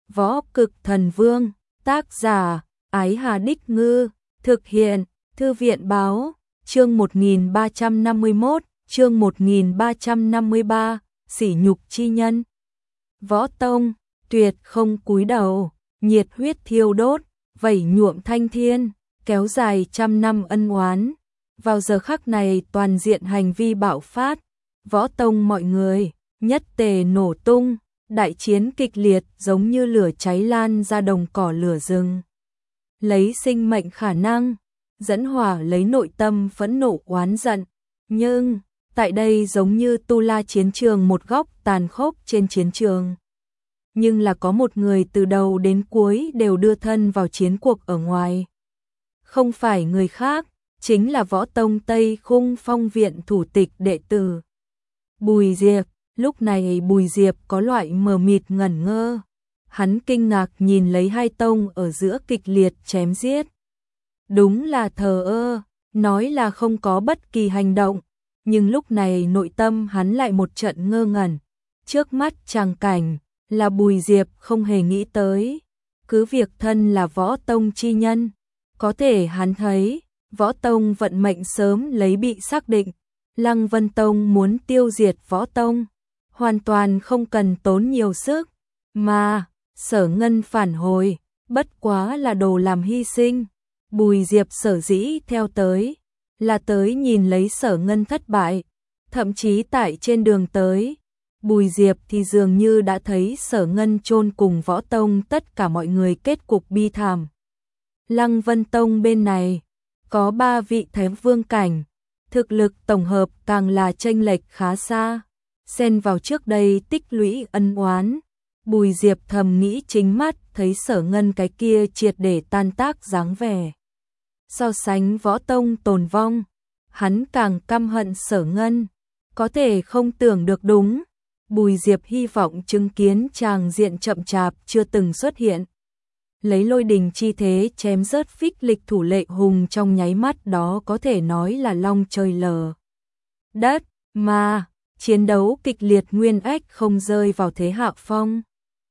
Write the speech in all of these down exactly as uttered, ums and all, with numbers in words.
Võ Cực Thần Vương, tác giả, Ái Hà Đích Ngư, thực hiện, Thư viện Báo, chương một nghìn ba trăm năm mươi mốt, chương một nghìn ba trăm năm mươi ba, sỉ nhục chi nhân. Võ Tông, tuyệt không cúi đầu, nhiệt huyết thiêu đốt, vẩy nhuộm thanh thiên, kéo dài trăm năm ân oán. Vào giờ khắc này toàn diện hành vi bạo phát, Võ Tông mọi người, nhất tề nổ tung, đại chiến kịch liệt giống như lửa cháy lan ra đồng cỏ lửa rừng. Lấy sinh mệnh khả năng, dẫn hỏa lấy nội tâm phẫn nộ oán giận, nhưng tại đây giống như tu la chiến trường một góc tàn khốc trên chiến trường. Nhưng là có một người từ đầu đến cuối đều đưa thân vào chiến cuộc ở ngoài. Không phải người khác, chính là Võ Tông Tây Khung Phong viện thủ tịch đệ tử Bùi Diệp. Lúc này Bùi Diệp có loại mờ mịt ngẩn ngơ. Hắn kinh ngạc nhìn lấy hai tông ở giữa kịch liệt chém giết. Đúng là thờ ơ, nói là không có bất kỳ hành động, nhưng lúc này nội tâm hắn lại một trận ngơ ngẩn. Trước mắt tràng cảnh là Bùi Diệp không hề nghĩ tới, cứ việc thân là Võ Tông chi nhân, có thể hắn thấy Võ Tông vận mệnh sớm lấy bị xác định. Lăng Vân Tông muốn tiêu diệt Võ Tông, hoàn toàn không cần tốn nhiều sức, mà Sở Ngân phản hồi, bất quá là đồ làm hy sinh. Bùi Diệp sở dĩ theo tới, là tới nhìn lấy Sở Ngân thất bại, thậm chí tại trên đường tới, Bùi Diệp thì dường như đã thấy Sở Ngân chôn cùng Võ Tông tất cả mọi người kết cục bi thảm. Lăng Vân Tông bên này, có ba vị Thái Vương cảnh, thực lực tổng hợp càng là chênh lệch khá xa, xen vào trước đây tích lũy ân oán. Bùi Diệp thầm nghĩ chính mắt thấy Sở Ngân cái kia triệt để tan tác dáng vẻ. So sánh Võ Tông tồn vong, hắn càng căm hận Sở Ngân, có thể không tưởng được đúng. Bùi Diệp hy vọng chứng kiến tràng diện chậm chạp chưa từng xuất hiện. Lấy lôi đình chi thế chém rớt phích lịch thủ Lệ Hùng trong nháy mắt đó có thể nói là long trời lở đất, mà chiến đấu kịch liệt Nguyên Ách không rơi vào thế hạ phong.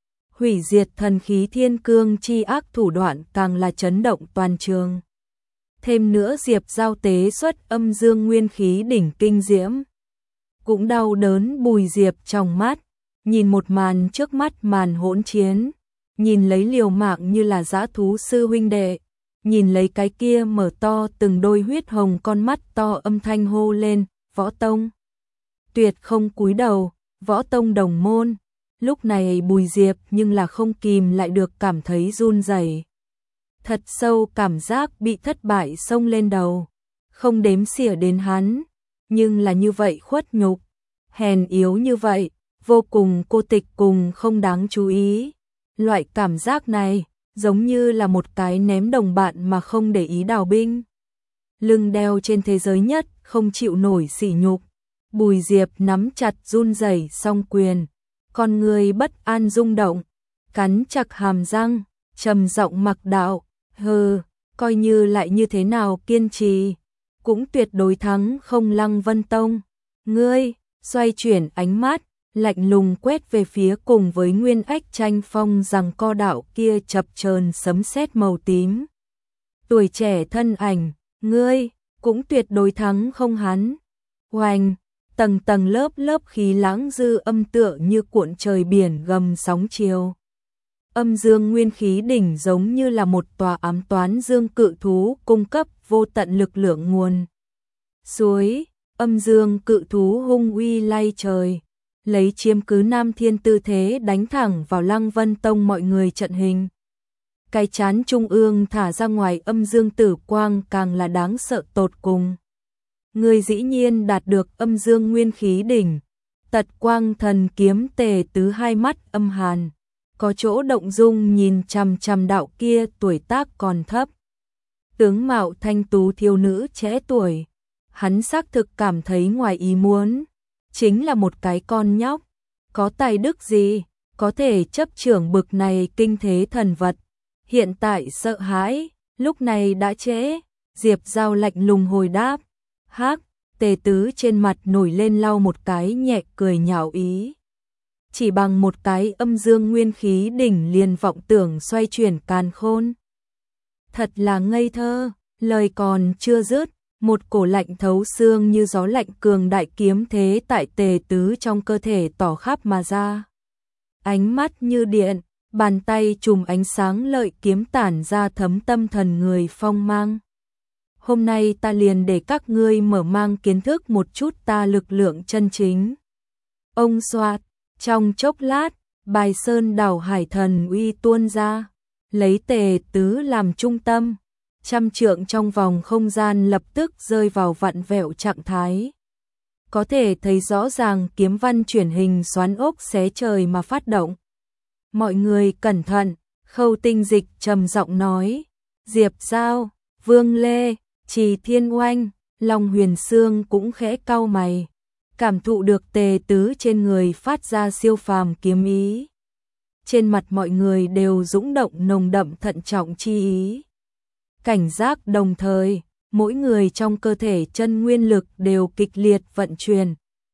Hủy diệt thần khí thiên cương chi ác thủ đoạn càng là chấn động toàn trường. Thêm nữa Diệp giao tế xuất âm dương nguyên khí đỉnh kinh diễm, cũng đau đớn Bùi Diệp trong mắt, nhìn một màn trước mắt màn hỗn chiến, nhìn lấy liều mạng như là dã thú sư huynh đệ, nhìn lấy cái kia mở to từng đôi huyết hồng con mắt to âm thanh hô lên, Võ Tông. Tuyệt không cúi đầu, Võ Tông đồng môn, lúc này Bùi Diệp nhưng là không kìm lại được cảm thấy run rẩy. Thật sâu cảm giác bị thất bại xông lên đầu, không đếm xỉa đến hắn, nhưng là như vậy khuất nhục, hèn yếu như vậy, vô cùng cô tịch cùng không đáng chú ý. Loại cảm giác này, giống như là một cái ném đồng bạn mà không để ý đào binh. Lưng đeo trên thế giới nhất, không chịu nổi sỉ nhục. Bùi Diệp nắm chặt run rẩy song quyền, con người bất an rung động, cắn chặt hàm răng, trầm giọng mặc đạo, hừ, coi như lại như thế nào kiên trì, cũng tuyệt đối thắng không Lăng Vân Tông. Ngươi, xoay chuyển ánh mắt, lạnh lùng quét về phía cùng với Nguyên Ách tranh phong rằng co đạo kia chập chờn sấm sét màu tím. Tuổi trẻ thân ảnh, ngươi, cũng tuyệt đối thắng không hắn. Oanh, tầng tầng lớp lớp khí lãng dư âm tựa như cuộn trời biển gầm sóng chiều. Âm dương nguyên khí đỉnh giống như là một tòa ám toán dương cự thú cung cấp vô tận lực lượng nguồn suối, âm dương cự thú hung uy lay trời, lấy chiếm cứ Nam Thiên tư thế đánh thẳng vào Lăng Vân Tông mọi người trận hình. Cái chán trung ương thả ra ngoài âm dương tử quang càng là đáng sợ tột cùng. Người dĩ nhiên đạt được âm dương nguyên khí đỉnh, tật quang thần kiếm tề tứ hai mắt âm hàn, có chỗ động dung nhìn chằm chằm đạo kia tuổi tác còn thấp. Tướng mạo thanh tú thiếu nữ trẻ tuổi, hắn xác thực cảm thấy ngoài ý muốn, chính là một cái con nhóc, có tài đức gì, có thể chấp trưởng bực này kinh thế thần vật. Hiện tại sợ hãi, lúc này đã trễ. Diệp Giao lạnh lùng hồi đáp, hắc, tề tứ trên mặt nổi lên lau một cái nhẹ cười nhạo ý. chỉ bằng một cái âm dương nguyên khí đỉnh liền vọng tưởng xoay chuyển càn khôn. Thật là ngây thơ, lời còn chưa dứt, một cổ lạnh thấu xương như gió lạnh cường đại kiếm thế tại Tề Tứ trong cơ thể tỏ khắp mà ra. Ánh mắt như điện, bàn tay chùm ánh sáng lợi kiếm tản ra thấm tâm thần người phong mang. Hôm nay ta liền để các ngươi mở mang kiến thức một chút ta lực lượng chân chính. Ông xoạt, trong chốc lát, bài sơn đảo hải thần uy tuôn ra, lấy Tề Tứ làm trung tâm. Trăm trượng trong vòng không gian lập tức rơi vào vặn vẹo trạng thái. Có thể thấy rõ ràng kiếm văn chuyển hình xoắn ốc xé trời mà phát động. Mọi người cẩn thận, Khâu Tinh Dịch trầm giọng nói. Diệp Giao, Vương Lê, Trì Thiên Oanh, Long Huyền Sương cũng khẽ cau mày. Cảm thụ được Tề Tứ trên người phát ra siêu phàm kiếm ý. Trên mặt mọi người đều dũng động nồng đậm thận trọng chi ý. Cảnh giác đồng thời, mỗi người trong cơ thể chân nguyên lực đều kịch liệt vận chuyển.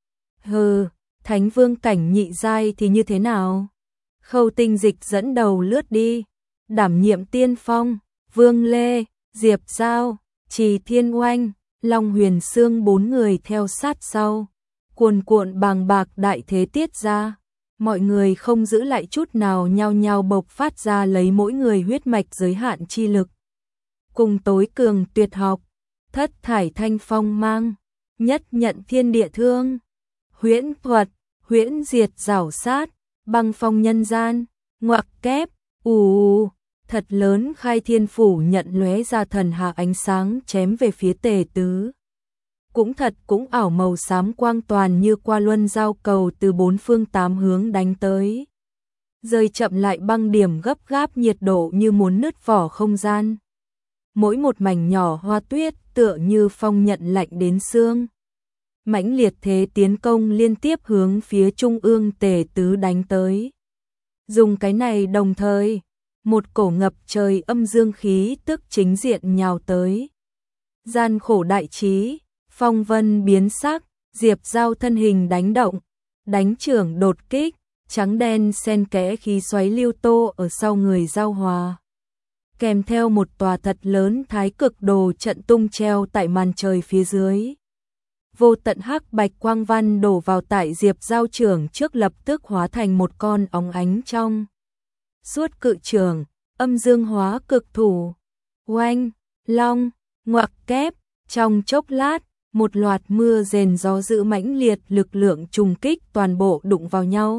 Hừ, Thánh Vương cảnh nhị giai thì như thế nào? Khâu Tinh Dịch dẫn đầu lướt đi, đảm nhiệm tiên phong, Vương Lê, Diệp Giao, Trì Thiên Oanh, Long Huyền Sương bốn người theo sát sau. Cuồn cuộn bàng bạc đại thế tiết ra, mọi người không giữ lại chút nào nhao nhao bộc phát ra lấy mỗi người huyết mạch giới hạn chi lực. Cùng tối cường tuyệt học, thất thải thanh phong mang, nhất nhận thiên địa thương, huyễn thuật, huyễn diệt rảo sát, băng phong nhân gian, ngoặc kép, ù, thật lớn khai thiên phủ nhận lóe ra thần hạ ánh sáng chém về phía Tề Tứ. Cũng thật cũng ảo màu xám quang toàn như qua luân giao cầu từ bốn phương tám hướng đánh tới. Rơi chậm lại băng điểm gấp gáp nhiệt độ như muốn nứt vỏ không gian. Mỗi một mảnh nhỏ hoa tuyết tựa như phong nhận lạnh đến xương. Mãnh liệt thế tiến công liên tiếp hướng phía trung ương Tề Tứ đánh tới. Dùng cái này đồng thời, một cổ ngập trời âm dương khí tức chính diện nhào tới. Gian khổ đại trí, phong vân biến sắc, Diệp Giao thân hình đánh động, đánh trưởng đột kích, trắng đen xen kẽ khí xoáy lưu tô ở sau người giao hòa. Kèm theo một tòa thật lớn thái cực đồ trận tung treo tại màn trời phía dưới. Vô tận hắc bạch quang văn đổ vào tại Diệp Giao trưởng trước lập tức hóa thành một con óng ánh trong. Suốt cự trường, âm dương hóa cực thủ, oanh, long, ngoặc kép, trong chốc lát, một loạt mưa rền gió dữ mãnh liệt lực lượng trùng kích toàn bộ đụng vào nhau.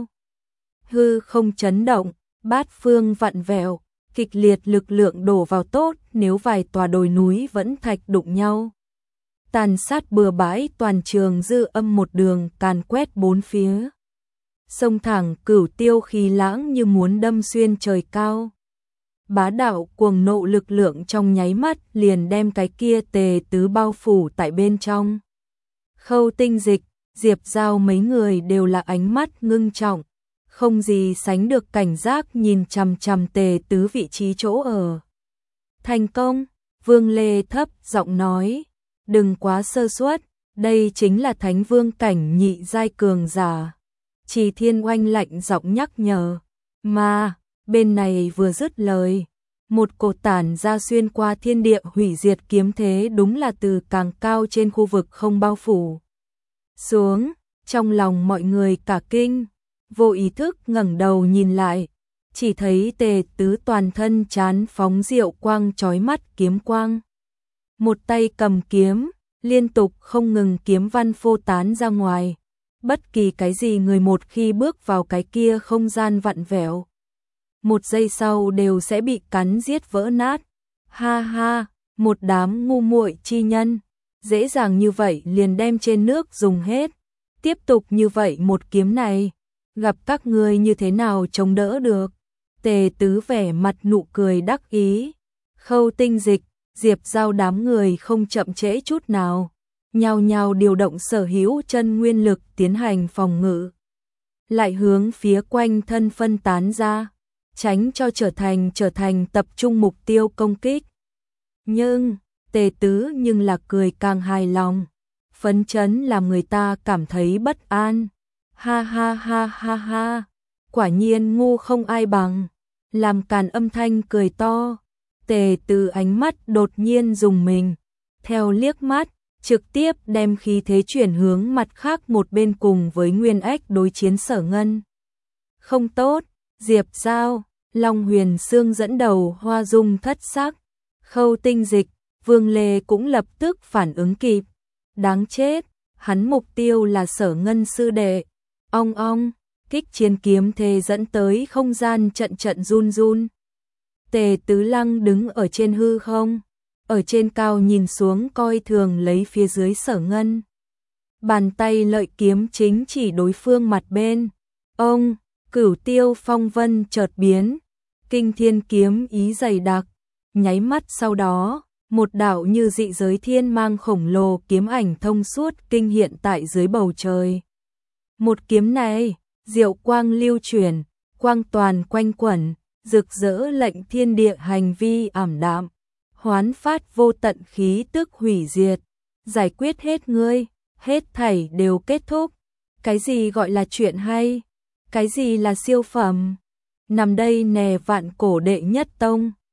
Hư không chấn động, bát phương vặn vẹo, kịch liệt lực lượng đổ vào tốt nếu vài tòa đồi núi vẫn thạch đụng nhau. Tàn sát bừa bãi toàn trường dư âm một đường càn quét bốn phía. Sông thẳng cửu tiêu khí lãng như muốn đâm xuyên trời cao. Bá đạo cuồng nộ lực lượng trong nháy mắt liền đem cái kia Tề Tứ bao phủ tại bên trong. Khâu Tinh Dịch, Diệp Giao mấy người đều là ánh mắt ngưng trọng, không gì sánh được cảnh giác nhìn chằm chằm Tề Tứ vị trí chỗ ở. Thành công, Vương Lê thấp giọng nói, đừng quá sơ suất, đây chính là Thánh Vương cảnh nhị giai cường giả. Trì Thiên Oanh lạnh giọng nhắc nhở, mà bên này vừa dứt lời, một cột tản ra xuyên qua thiên địa hủy diệt kiếm thế đúng là từ càng cao trên khu vực không bao phủ xuống, trong lòng mọi người cả kinh, vô ý thức ngẩng đầu nhìn lại, chỉ thấy Tề Tứ toàn thân chán phóng diệu quang chói mắt kiếm quang. Một tay cầm kiếm, liên tục không ngừng kiếm văn phô tán ra ngoài. Bất kỳ cái gì người một khi bước vào cái kia không gian vặn vẹo, một giây sau đều sẽ bị cắn giết vỡ nát. Ha ha, một đám ngu muội chi nhân, dễ dàng như vậy liền đem trên nước dùng hết. Tiếp tục như vậy một kiếm này, gặp các ngươi như thế nào chống đỡ được? Tề Tứ vẻ mặt nụ cười đắc ý. Khâu Tinh Dịch, Diệp Giao đám người không chậm trễ chút nào, nhao nhao điều động sở hữu chân nguyên lực tiến hành phòng ngự. Lại hướng phía quanh thân phân tán ra, tránh cho trở thành trở thành tập trung mục tiêu công kích. Nhưng, Tề Tứ nhưng là cười càng hài lòng, phấn chấn làm người ta cảm thấy bất an. Ha ha ha ha ha, quả nhiên ngu không ai bằng. Làm càn âm thanh cười to. Tề Từ ánh mắt đột nhiên dùng mình, theo liếc mắt, trực tiếp đem khí thế chuyển hướng mặt khác một bên cùng với Nguyên Ách đối chiến Sở Ngân. Không tốt, Diệp Giao, Long Huyền Sương dẫn đầu hoa dung thất sắc. Khâu Tinh Dịch, Vương Lê cũng lập tức phản ứng kịp. Đáng chết, hắn mục tiêu là Sở Ngân sư đệ. Ong ong, kích chiến kiếm thề dẫn tới không gian trận trận run run. Tề Tứ Lăng đứng ở trên hư không, ở trên cao nhìn xuống coi thường lấy phía dưới Sở Ngân. Bàn tay lợi kiếm chính chỉ đối phương mặt bên. Ông, Cửu Tiêu phong vân chợt biến, kinh thiên kiếm ý dày đặc, nháy mắt sau đó, một đạo như dị giới thiên mang khổng lồ kiếm ảnh thông suốt kinh hiện tại dưới bầu trời. Một kiếm này, diệu quang lưu chuyển, quang toàn quanh quẩn, rực rỡ lệnh thiên địa hành vi ảm đạm, hoán phát vô tận khí tức hủy diệt, giải quyết hết ngươi, hết thảy đều kết thúc. Cái gì gọi là chuyện hay? Cái gì là siêu phẩm? Nằm đây nè vạn cổ đệ nhất tông.